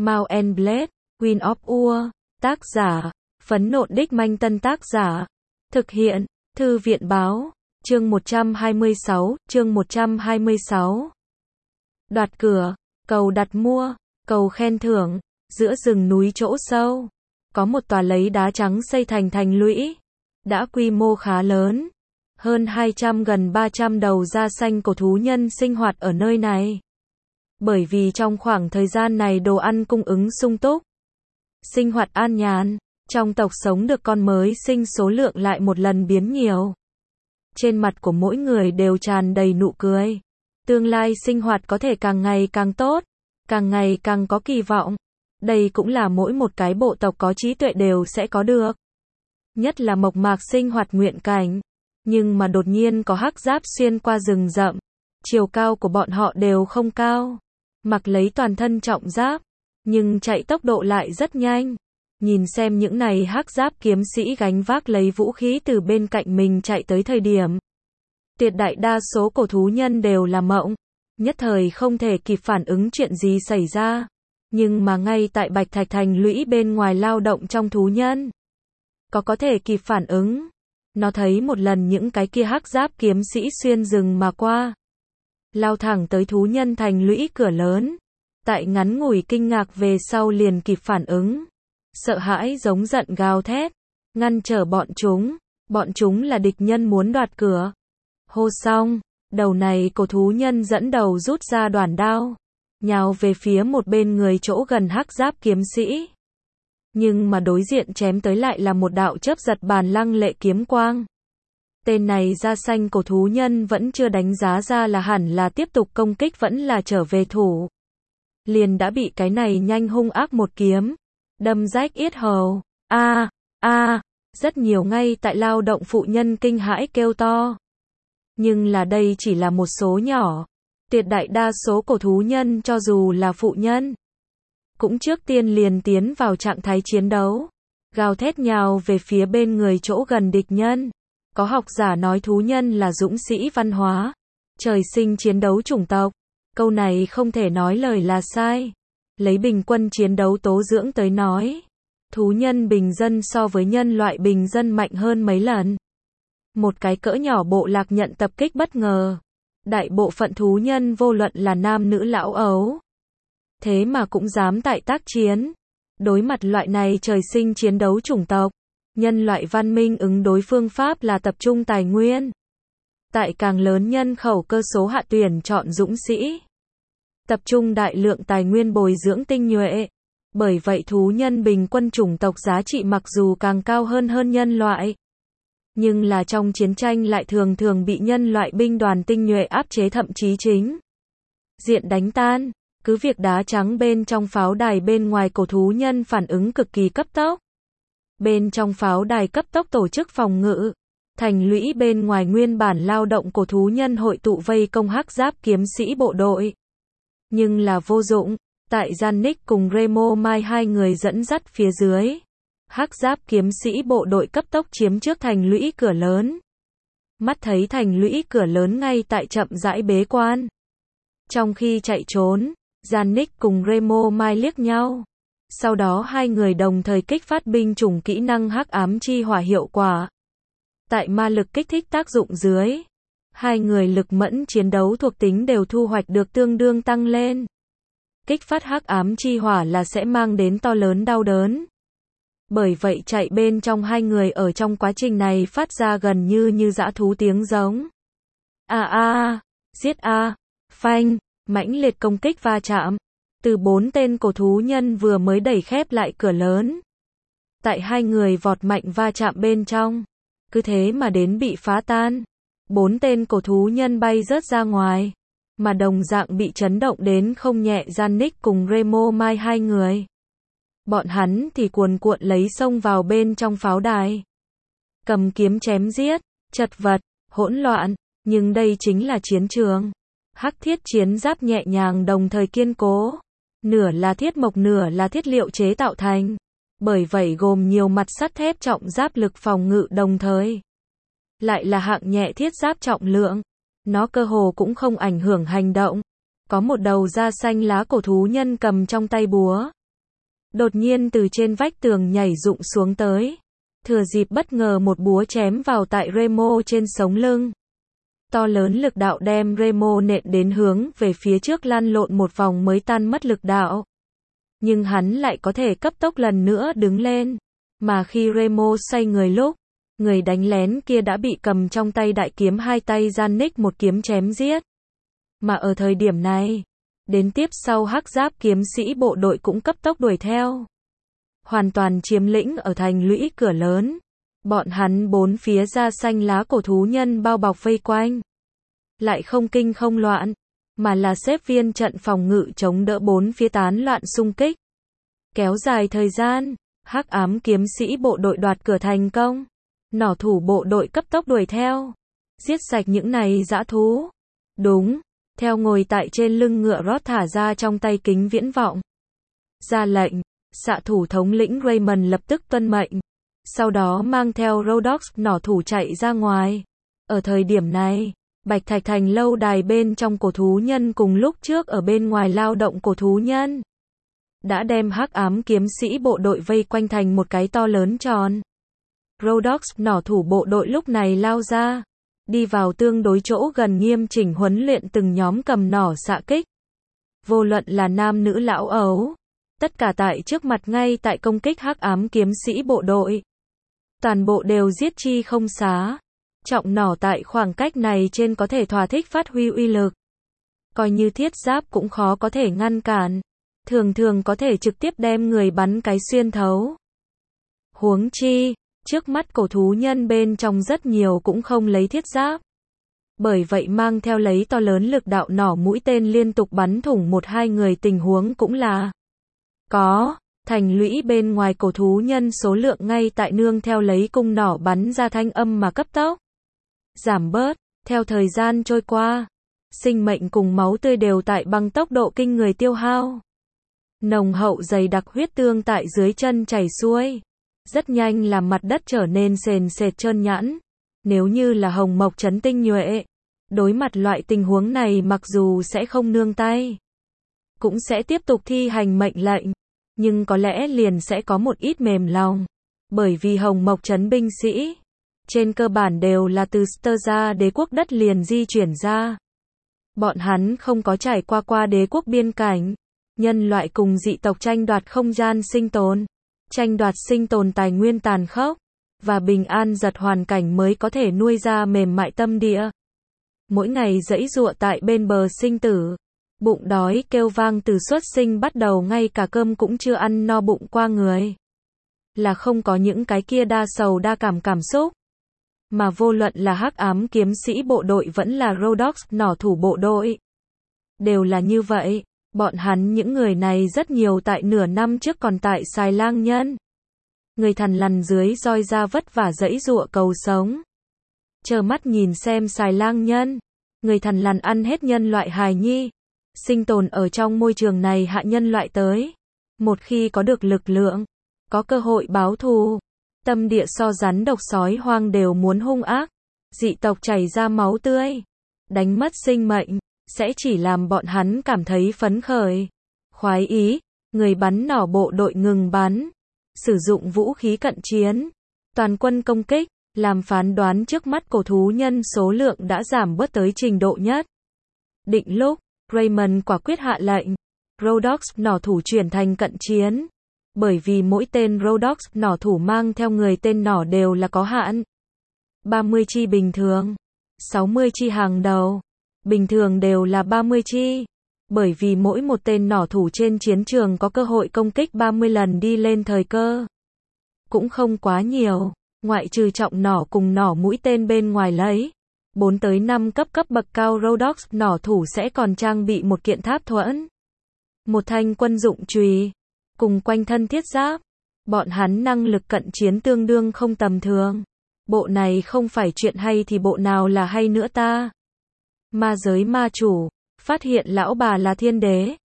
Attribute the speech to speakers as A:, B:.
A: Mount and Blade, Queen of War, tác giả, Phấn Nộn Đích Manh Tân tác giả, thực hiện, Thư viện Báo, chương 126, chương 126. Đoạt cửa, cầu đặt mua, cầu khen thưởng, giữa rừng núi chỗ sâu, có một tòa lấy đá trắng xây thành thành lũy, đã quy mô khá lớn, hơn 200 gần 300 đầu da xanh cổ thú nhân sinh hoạt ở nơi này. Bởi vì trong khoảng thời gian này đồ ăn cung ứng sung túc, sinh hoạt an nhàn, trong tộc sống được con mới sinh số lượng lại một lần biến nhiều. Trên mặt của mỗi người đều tràn đầy nụ cười. Tương lai sinh hoạt có thể càng ngày càng tốt, càng ngày càng có kỳ vọng. Đây cũng là mỗi một cái bộ tộc có trí tuệ đều sẽ có được. Nhất là mộc mạc sinh hoạt nguyện cảnh. Nhưng mà đột nhiên có hắc giáp xuyên qua rừng rậm. Chiều cao của bọn họ đều không cao. Mặc lấy toàn thân trọng giáp, nhưng chạy tốc độ lại rất nhanh. Nhìn xem những này hắc giáp kiếm sĩ gánh vác lấy vũ khí từ bên cạnh mình chạy tới thời điểm. Tuyệt đại đa số cổ thú nhân đều là mộng. Nhất thời không thể kịp phản ứng chuyện gì xảy ra. Nhưng mà ngay tại Bạch Thạch Thành lũy bên ngoài lao động trong thú nhân. Có thể kịp phản ứng. Nó thấy một lần những cái kia hắc giáp kiếm sĩ xuyên rừng mà qua. Lao thẳng tới thú nhân thành lũy cửa lớn. Tại ngắn ngủi kinh ngạc về sau liền kịp phản ứng. Sợ hãi giống giận gào thét. Ngăn trở bọn chúng là địch nhân muốn đoạt cửa. Hô xong, đầu này cổ thú nhân dẫn đầu rút ra đoản đao. Nhào về phía một bên người chỗ gần hắc giáp kiếm sĩ. Nhưng mà đối diện chém tới lại là một đạo chớp giật bàn lăng lệ kiếm quang. Tên này da xanh cổ thú nhân vẫn chưa đánh giá ra là hẳn là tiếp tục công kích vẫn là trở về thủ. Liền đã bị cái này nhanh hung ác một kiếm. Đâm rách yết hầu. Rất nhiều ngay tại lao động phụ nhân kinh hãi kêu to. Nhưng là đây chỉ là một số nhỏ. Tuyệt đại đa số cổ thú nhân cho dù là phụ nhân. Cũng trước tiên liền tiến vào trạng thái chiến đấu. Gào thét nhào về phía bên người chỗ gần địch nhân. Có học giả nói thú nhân là dũng sĩ văn hóa. Trời sinh chiến đấu chủng tộc. Câu này không thể nói lời là sai. Lấy bình quân chiến đấu tố dưỡng tới nói. Thú nhân bình dân so với nhân loại bình dân mạnh hơn mấy lần. Một cái cỡ nhỏ bộ lạc nhận tập kích bất ngờ. Đại bộ phận thú nhân vô luận là nam nữ lão ấu. Thế mà cũng dám tại tác chiến. Đối mặt loại này trời sinh chiến đấu chủng tộc. Nhân loại văn minh ứng đối phương pháp là tập trung tài nguyên. Tại càng lớn nhân khẩu cơ số hạ tuyển chọn dũng sĩ. Tập trung đại lượng tài nguyên bồi dưỡng tinh nhuệ. Bởi vậy thú nhân bình quân chủng tộc giá trị mặc dù càng cao hơn nhân loại. Nhưng là trong chiến tranh lại thường thường bị nhân loại binh đoàn tinh nhuệ áp chế thậm chí chính diện đánh tan. Cứ việc đá trắng bên trong pháo đài bên ngoài cổ thú nhân phản ứng cực kỳ cấp tốc. Bên trong pháo đài cấp tốc tổ chức phòng ngự. Thành lũy bên ngoài nguyên bản lao động cổ thú nhân hội tụ vây công hắc giáp kiếm sĩ bộ đội. Nhưng là vô dụng. Tại Yannick cùng Remo Mai hai người dẫn dắt phía dưới. Hắc giáp kiếm sĩ bộ đội cấp tốc chiếm trước thành lũy cửa lớn. Mắt thấy thành lũy cửa lớn ngay tại chậm rãi bế quan. Trong khi chạy trốn, Yannick cùng Remo Mai liếc nhau. Sau đó hai người đồng thời kích phát binh chủng kỹ năng hắc ám chi hỏa hiệu quả. Tại ma lực kích thích tác dụng dưới, hai người lực mẫn chiến đấu thuộc tính đều thu hoạch được tương đương tăng lên. Kích phát hắc ám chi hỏa là sẽ mang đến to lớn đau đớn. Bởi vậy chạy bên trong hai người ở trong quá trình này phát ra gần như dã thú tiếng giống. Giết phanh, mãnh liệt công kích va chạm. Từ 4 tên cổ thú nhân vừa mới đẩy khép lại cửa lớn. Tại hai người vọt mạnh va chạm bên trong. Cứ thế mà đến bị phá tan. 4 tên cổ thú nhân bay rớt ra ngoài. Mà đồng dạng bị chấn động đến không nhẹ Yannick cùng Remo Mai hai người. Bọn hắn thì cuồn cuộn lấy xông vào bên trong pháo đài. Cầm kiếm chém giết, chật vật, hỗn loạn. Nhưng đây chính là chiến trường. Hắc thiết chiến giáp nhẹ nhàng đồng thời kiên cố. Nửa là thiết mộc nửa là thiết liệu chế tạo thành. Bởi vậy gồm nhiều mặt sắt thép trọng giáp lực phòng ngự đồng thời. Lại là hạng nhẹ thiết giáp trọng lượng. Nó cơ hồ cũng không ảnh hưởng hành động. Có một đầu da xanh lá cổ thú nhân cầm trong tay búa. đột nhiên từ trên vách tường nhảy rụng xuống tới. Thừa dịp bất ngờ một búa chém vào tại Remo trên sống lưng. To lớn lực đạo đem Remo nện đến hướng về phía trước lăn lộn một vòng mới tan mất lực đạo. Nhưng hắn lại có thể cấp tốc lần nữa đứng lên. Mà khi Remo xoay người lúc, người đánh lén kia đã bị cầm trong tay đại kiếm hai tay gian ních một kiếm chém giết. Mà ở thời điểm này, đến tiếp sau hắc giáp kiếm sĩ bộ đội cũng cấp tốc đuổi theo. Hoàn toàn chiếm lĩnh ở thành lũy cửa lớn. Bọn hắn bốn phía da xanh lá cổ thú nhân bao bọc vây quanh. Lại không kinh không loạn, mà là xếp viên trận phòng ngự chống đỡ bốn phía tán loạn xung kích. Kéo dài thời gian, hắc ám kiếm sĩ bộ đội đoạt cửa thành công. Nỏ thủ bộ đội cấp tốc đuổi theo. Giết sạch những này dã thú. Đúng, theo ngồi tại trên lưng ngựa Roth thả ra trong tay kính viễn vọng. Ra lệnh, xạ thủ thống lĩnh Raymond lập tức tuân mệnh. Sau đó mang theo Rhodox nỏ thủ chạy ra ngoài. Ở thời điểm này, Bạch Thạch Thành lâu đài bên trong cổ thú nhân cùng lúc trước ở bên ngoài lao động cổ thú nhân. Đã đem hắc ám kiếm sĩ bộ đội vây quanh thành một cái to lớn tròn. Rhodox nỏ thủ bộ đội lúc này lao ra. Đi vào tương đối chỗ gần nghiêm chỉnh huấn luyện từng nhóm cầm nỏ xạ kích. Vô luận là nam nữ lão ấu. Tất cả tại trước mặt ngay tại công kích hắc ám kiếm sĩ bộ đội. Toàn bộ đều giết chi không xá. Trọng nỏ tại khoảng cách này trên có thể thỏa thích phát huy uy lực. Coi như thiết giáp cũng khó có thể ngăn cản. Thường thường có thể trực tiếp đem người bắn cái xuyên thấu. Huống chi, trước mắt cổ thú nhân bên trong rất nhiều cũng không lấy thiết giáp. Bởi vậy mang theo lấy to lớn lực đạo nỏ mũi tên liên tục bắn thủng một hai người tình huống cũng là có. Thành lũy bên ngoài cổ thú nhân số lượng ngay tại nương theo lấy cung nỏ bắn ra thanh âm mà cấp tốc giảm bớt. Theo thời gian trôi qua, sinh mệnh cùng máu tươi đều tại bằng tốc độ kinh người tiêu hao. Nồng hậu dày đặc huyết tương tại dưới chân chảy xuôi. Rất nhanh làm mặt đất trở nên sền sệt trơn nhẵn. Nếu như là Hồng Mộc Trấn tinh nhuệ, đối mặt loại tình huống này mặc dù sẽ không nương tay, cũng sẽ tiếp tục thi hành mệnh lệnh, nhưng có lẽ liền sẽ có một ít mềm lòng. Bởi vì Hồng Mộc Trấn binh sĩ, trên cơ bản đều là từ Sterza đế quốc đất liền di chuyển ra. Bọn hắn không có trải qua đế quốc biên cảnh. Nhân loại cùng dị tộc tranh đoạt không gian sinh tồn, tranh đoạt sinh tồn tài nguyên tàn khốc, và bình an giật hoàn cảnh mới có thể nuôi ra mềm mại tâm địa. Mỗi ngày giãy giụa tại bên bờ sinh tử, bụng đói kêu vang từ xuất sinh bắt đầu ngay cả cơm cũng chưa ăn no bụng qua người. Là không có những cái kia đa sầu đa cảm xúc. Mà vô luận là hắc ám kiếm sĩ bộ đội vẫn là Rhodox nỏ thủ bộ đội. Đều là như vậy. Bọn hắn những người này rất nhiều tại nửa năm trước còn tại Xài Lang Nhân. Người thằn lằn dưới roi ra vất vả giãy giụa cầu sống. Chờ mắt nhìn xem Xài Lang Nhân. Người thằn lằn ăn hết nhân loại hài nhi. Sinh tồn ở trong môi trường này hạ nhân loại tới. Một khi có được lực lượng, có cơ hội báo thù. Tâm địa so rắn độc sói hoang đều muốn hung ác. Dị tộc chảy ra máu tươi. Đánh mất sinh mệnh. Sẽ chỉ làm bọn hắn cảm thấy phấn khởi, khoái ý. Người bắn nỏ bộ đội ngừng bắn, sử dụng vũ khí cận chiến, toàn quân công kích, làm phán đoán trước mắt cổ thú nhân số lượng đã giảm bớt tới trình độ nhất định lúc. Raymond quả quyết hạ lệnh, Rhodox nỏ thủ chuyển thành cận chiến, bởi vì mỗi tên Rhodox nỏ thủ mang theo người tên nỏ đều là có hạn. 30 chi bình thường, 60 chi hàng đầu. Bình thường đều là 30 chi. Bởi vì mỗi một tên nỏ thủ trên chiến trường có cơ hội công kích 30 lần đi lên thời cơ. Cũng không quá nhiều. Ngoại trừ trọng nỏ cùng nỏ mũi tên bên ngoài lấy. 4 tới 5 cấp bậc cao Rhodox nỏ thủ sẽ còn trang bị một kiện tháp thuẫn. Một thanh quân dụng chùy. Cùng quanh thân thiết giáp. Bọn hắn năng lực cận chiến tương đương không tầm thường. Bộ này không phải chuyện hay thì bộ nào là hay nữa ta. Ma giới ma chủ, phát hiện lão bà là thiên đế,